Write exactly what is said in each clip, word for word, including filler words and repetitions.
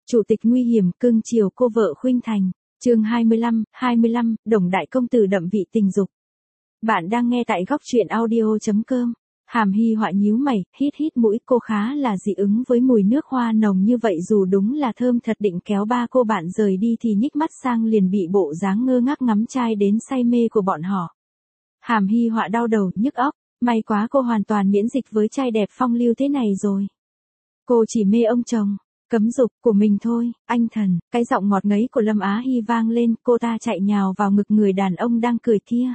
Chủ tịch nguy hiểm cưng chiều cô vợ khuynh thành. Chương hai mươi lăm, hai mươi lăm, Đồng đại công tử đậm vị tình dục. Bạn đang nghe tại góc truyện audio chấm com. Hàm Hy Họa nhíu mày, hít hít mũi, cô khá là dị ứng với mùi nước hoa nồng như vậy, dù đúng là thơm thật, định kéo ba cô bạn rời đi thì nhích mắt sang liền bị bộ dáng ngơ ngác ngắm trai đến say mê của bọn họ. Hàm Hy Họa đau đầu, nhức óc, may quá cô hoàn toàn miễn dịch với trai đẹp phong lưu thế này rồi. Cô chỉ mê ông chồng cấm dục của mình thôi, anh thần. Cái giọng ngọt ngấy của Lâm Á Hy vang lên, cô ta chạy nhào vào ngực người đàn ông đang cười kia.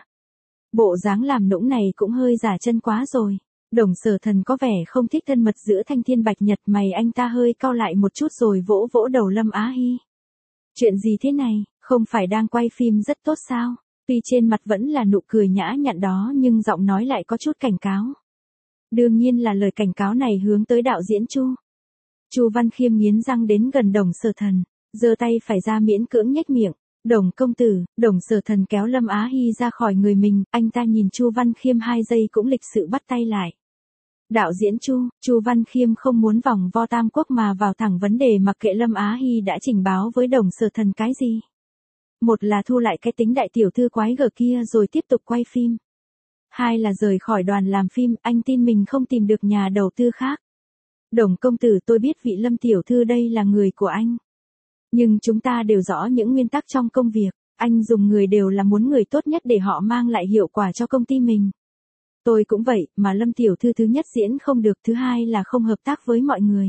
Bộ dáng làm nũng này cũng hơi giả chân quá rồi. Đồng Sở Thần có vẻ không thích thân mật giữa thanh thiên bạch nhật, mày anh ta hơi cau lại một chút rồi vỗ vỗ đầu Lâm Á Hy. Chuyện gì thế này, không phải đang quay phim rất tốt sao? Tuy trên mặt vẫn là nụ cười nhã nhặn đó nhưng giọng nói lại có chút cảnh cáo. Đương nhiên là lời cảnh cáo này hướng tới đạo diễn Chu. Chu Văn Khiêm nghiến răng đến gần Đồng Sở Thần, giơ tay phải ra miễn cưỡng nhếch miệng. Đồng công tử. Đồng Sở Thần kéo Lâm Á Hy ra khỏi người mình, anh ta nhìn Chu Văn Khiêm hai giây cũng lịch sự bắt tay lại. Đạo diễn Chu. Chu Văn Khiêm không muốn vòng vo tam quốc mà vào thẳng vấn đề, mặc kệ Lâm Á Hy đã trình báo với Đồng Sở Thần cái gì. Một là thu lại cái tính đại tiểu thư quái gở kia rồi tiếp tục quay phim. Hai là rời khỏi đoàn làm phim, anh tin mình không tìm được nhà đầu tư khác. Đồng công tử, tôi biết vị Lâm tiểu thư đây là người của anh. Nhưng chúng ta đều rõ những nguyên tắc trong công việc, anh dùng người đều là muốn người tốt nhất để họ mang lại hiệu quả cho công ty mình. Tôi cũng vậy, mà Lâm tiểu thư thứ nhất diễn không được, thứ hai là không hợp tác với mọi người.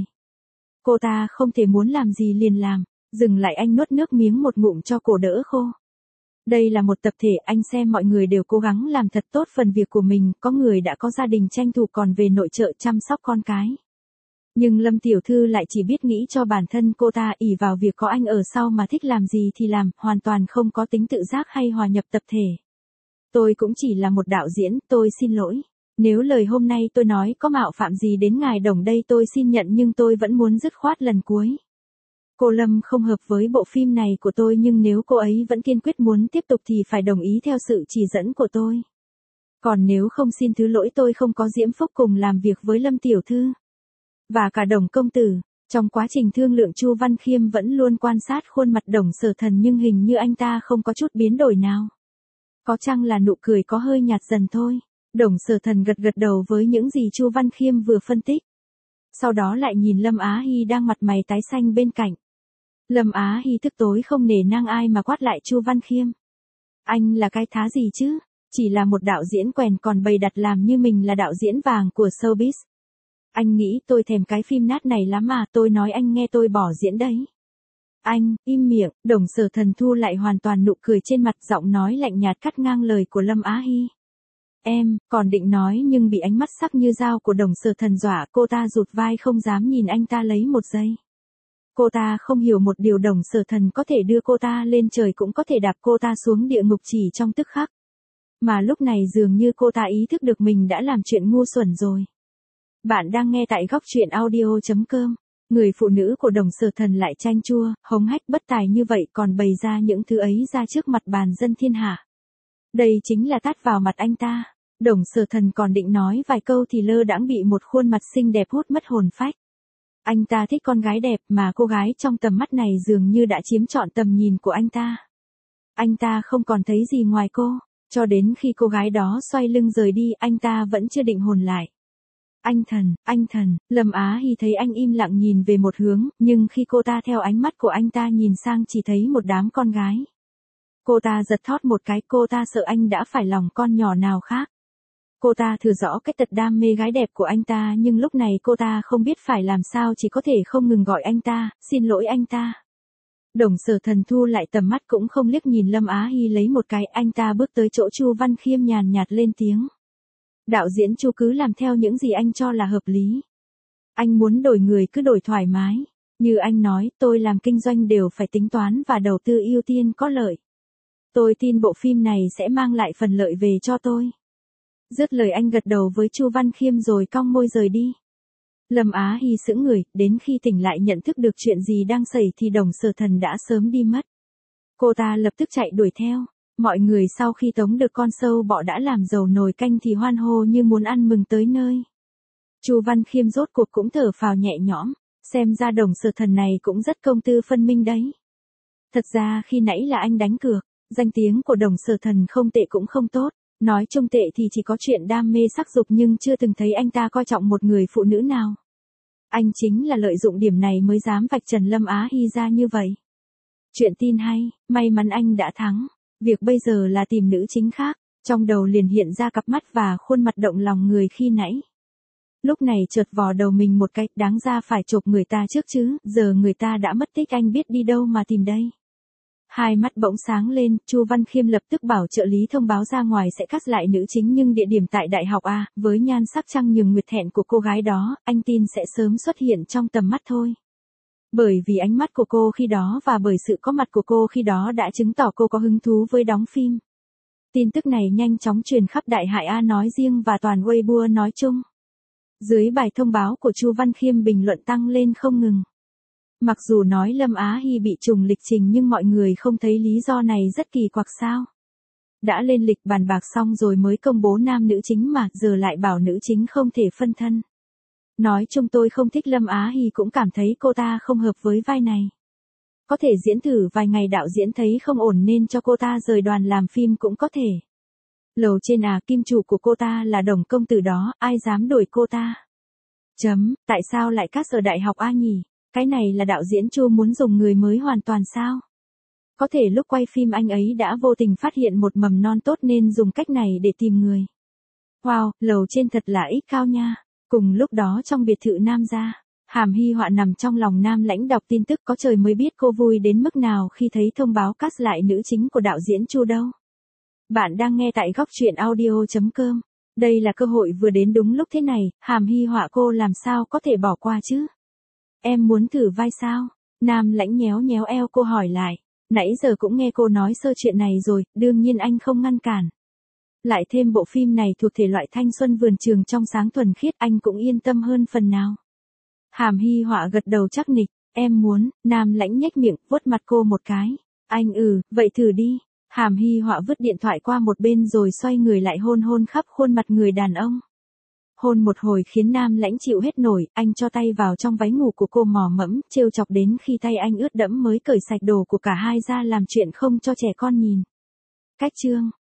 Cô ta không thể muốn làm gì liền làm. Dừng lại, anh nuốt nước miếng một ngụm cho cổ đỡ khô. Đây là một tập thể, anh xem mọi người đều cố gắng làm thật tốt phần việc của mình, có người đã có gia đình tranh thủ còn về nội trợ chăm sóc con cái. Nhưng Lâm tiểu thư lại chỉ biết nghĩ cho bản thân cô ta, ỷ vào việc có anh ở sau mà thích làm gì thì làm, hoàn toàn không có tính tự giác hay hòa nhập tập thể. Tôi cũng chỉ là một đạo diễn, tôi xin lỗi. Nếu lời hôm nay tôi nói có mạo phạm gì đến ngài Đồng đây tôi xin nhận, nhưng tôi vẫn muốn dứt khoát lần cuối. Cô Lâm không hợp với bộ phim này của tôi, nhưng nếu cô ấy vẫn kiên quyết muốn tiếp tục thì phải đồng ý theo sự chỉ dẫn của tôi. Còn nếu không, xin thứ lỗi, tôi không có diễm phúc cùng làm việc với Lâm tiểu thư. Và cả Đồng công tử. Trong quá trình thương lượng, Chu Văn Khiêm vẫn luôn quan sát khuôn mặt Đồng Sở Thần, nhưng hình như anh ta không có chút biến đổi nào. Có chăng là nụ cười có hơi nhạt dần thôi. Đồng Sở Thần gật gật đầu với những gì Chu Văn Khiêm vừa phân tích. Sau đó lại nhìn Lâm Á Hy đang mặt mày tái xanh bên cạnh. Lâm Á Hy tức tối không nể nang ai mà quát lại Chu Văn Khiêm. Anh là cái thá gì chứ? Chỉ là một đạo diễn quèn còn bày đặt làm như mình là đạo diễn vàng của showbiz. Anh nghĩ tôi thèm cái phim nát này lắm à? Tôi nói anh nghe, tôi bỏ diễn đấy. Anh, im miệng. Đồng Sở Thần thu lại hoàn toàn nụ cười trên mặt, giọng nói lạnh nhạt cắt ngang lời của Lâm Á Hy. Em, còn định nói nhưng bị ánh mắt sắc như dao của Đồng Sở Thần dọa, cô ta rụt vai không dám nhìn anh ta lấy một giây. Cô ta không hiểu một điều, Đồng Sở Thần có thể đưa cô ta lên trời cũng có thể đạp cô ta xuống địa ngục chỉ trong tức khắc. Mà lúc này dường như cô ta ý thức được mình đã làm chuyện ngu xuẩn rồi. Bạn đang nghe tại góc truyện audio chấm com. Người phụ nữ của Đồng Sở Thần lại chanh chua, hống hách bất tài như vậy còn bày ra những thứ ấy ra trước mặt bàn dân thiên hạ. Đây chính là tát vào mặt anh ta. Đồng Sở Thần còn định nói vài câu thì lơ đãng bị một khuôn mặt xinh đẹp hút mất hồn phách. Anh ta thích con gái đẹp, mà cô gái trong tầm mắt này dường như đã chiếm trọn tầm nhìn của anh ta. Anh ta không còn thấy gì ngoài cô, cho đến khi cô gái đó xoay lưng rời đi, anh ta vẫn chưa định hồn lại. Anh thần, anh thần. Lâm Á Hy thấy anh im lặng nhìn về một hướng, nhưng khi cô ta theo ánh mắt của anh ta nhìn sang chỉ thấy một đám con gái. Cô ta giật thót một cái, cô ta sợ anh đã phải lòng con nhỏ nào khác. Cô ta thừa rõ cái tật đam mê gái đẹp của anh ta, nhưng lúc này cô ta không biết phải làm sao, chỉ có thể không ngừng gọi anh ta, xin lỗi anh ta. Đồng Sở Thần thu lại tầm mắt cũng không liếc nhìn Lâm Á Hy lấy một cái, anh ta bước tới chỗ Chu Văn Khiêm nhàn nhạt lên tiếng. Đạo diễn Chu, cứ làm theo những gì anh cho là hợp lý. Anh muốn đổi người cứ đổi thoải mái. Như anh nói, tôi làm kinh doanh đều phải tính toán và đầu tư ưu tiên có lợi. Tôi tin bộ phim này sẽ mang lại phần lợi về cho tôi. Dứt lời anh gật đầu với Chu Văn Khiêm rồi cong môi rời đi. Lâm Á Hy sững người, đến khi tỉnh lại nhận thức được chuyện gì đang xảy thì Đồng Sở Thần đã sớm đi mất. Cô ta lập tức chạy đuổi theo. Mọi người sau khi tống được con sâu bọ đã làm dầu nồi canh thì hoan hô như muốn ăn mừng tới nơi. Chu Văn Khiêm rốt cuộc cũng thở phào nhẹ nhõm. Xem ra Đồng Sở Thần này cũng rất công tư phân minh đấy. Thật ra khi nãy là anh đánh cược, danh tiếng của Đồng Sở Thần không tệ cũng không tốt, nói chung tệ thì chỉ có chuyện đam mê sắc dục nhưng chưa từng thấy anh ta coi trọng một người phụ nữ nào. Anh chính là lợi dụng điểm này mới dám vạch trần Lâm Á Hi ra như vậy. Chuyện tin hay, may mắn anh đã thắng, việc bây giờ là tìm nữ chính khác, trong đầu liền hiện ra cặp mắt và khuôn mặt động lòng người khi nãy. Lúc này chợt vò đầu mình một cái, đáng ra phải chộp người ta trước chứ, giờ người ta đã mất tích anh biết đi đâu mà tìm đây. Hai mắt bỗng sáng lên, Chu Văn Khiêm lập tức bảo trợ lý thông báo ra ngoài sẽ cast lại nữ chính nhưng địa điểm tại Đại học A, với nhan sắc trăng nhường nguyệt thẹn của cô gái đó, anh tin sẽ sớm xuất hiện trong tầm mắt thôi. Bởi vì ánh mắt của cô khi đó và bởi sự có mặt của cô khi đó đã chứng tỏ cô có hứng thú với đóng phim. Tin tức này nhanh chóng truyền khắp Đại Hải A nói riêng và toàn Weibo nói chung. Dưới bài thông báo của Chu Văn Khiêm bình luận tăng lên không ngừng. Mặc dù nói Lâm Á Hi bị trùng lịch trình nhưng mọi người không thấy lý do này rất kỳ quặc sao. Đã lên lịch bàn bạc xong rồi mới công bố nam nữ chính mà giờ lại bảo nữ chính không thể phân thân. Nói chung tôi không thích Lâm Á Hi cũng cảm thấy cô ta không hợp với vai này. Có thể diễn thử vài ngày đạo diễn thấy không ổn nên cho cô ta rời đoàn làm phim cũng có thể. Lầu trên à, kim chủ của cô ta là Đồng công tử đó, ai dám đuổi cô ta. Chấm, tại sao lại cast ở Đại học A nhỉ? Cái này là đạo diễn Chu muốn dùng người mới hoàn toàn sao? Có thể lúc quay phim anh ấy đã vô tình phát hiện một mầm non tốt nên dùng cách này để tìm người. Wow, lầu trên thật là ích cao nha. Cùng lúc đó trong biệt thự Nam gia, Hàm Hy Họa nằm trong lòng Nam Lãnh đọc tin tức có trời mới biết cô vui đến mức nào khi thấy thông báo cast lại nữ chính của đạo diễn Chu đâu. Bạn đang nghe tại góc truyện audio chấm com. Đây là cơ hội vừa đến đúng lúc thế này, Hàm Hy Họa cô làm sao có thể bỏ qua chứ? Em muốn thử vai sao? Nam Lãnh nhéo nhéo eo cô hỏi lại. Nãy giờ cũng nghe cô nói sơ chuyện này rồi, đương nhiên anh không ngăn cản. Lại thêm bộ phim này thuộc thể loại thanh xuân vườn trường trong sáng thuần khiết anh cũng yên tâm hơn phần nào. Hàm Hy Họa gật đầu chắc nịch, em muốn, Nam Lãnh nhếch miệng, vuốt mặt cô một cái. Anh ừ, vậy thử đi. Hàm Hy Họa vứt điện thoại qua một bên rồi xoay người lại hôn hôn khắp khuôn mặt người đàn ông. Hôn một hồi khiến Nam Lãnh chịu hết nổi, anh cho tay vào trong váy ngủ của cô mò mẫm, trêu chọc đến khi tay anh ướt đẫm mới cởi sạch đồ của cả hai ra làm chuyện không cho trẻ con nhìn. Cách chương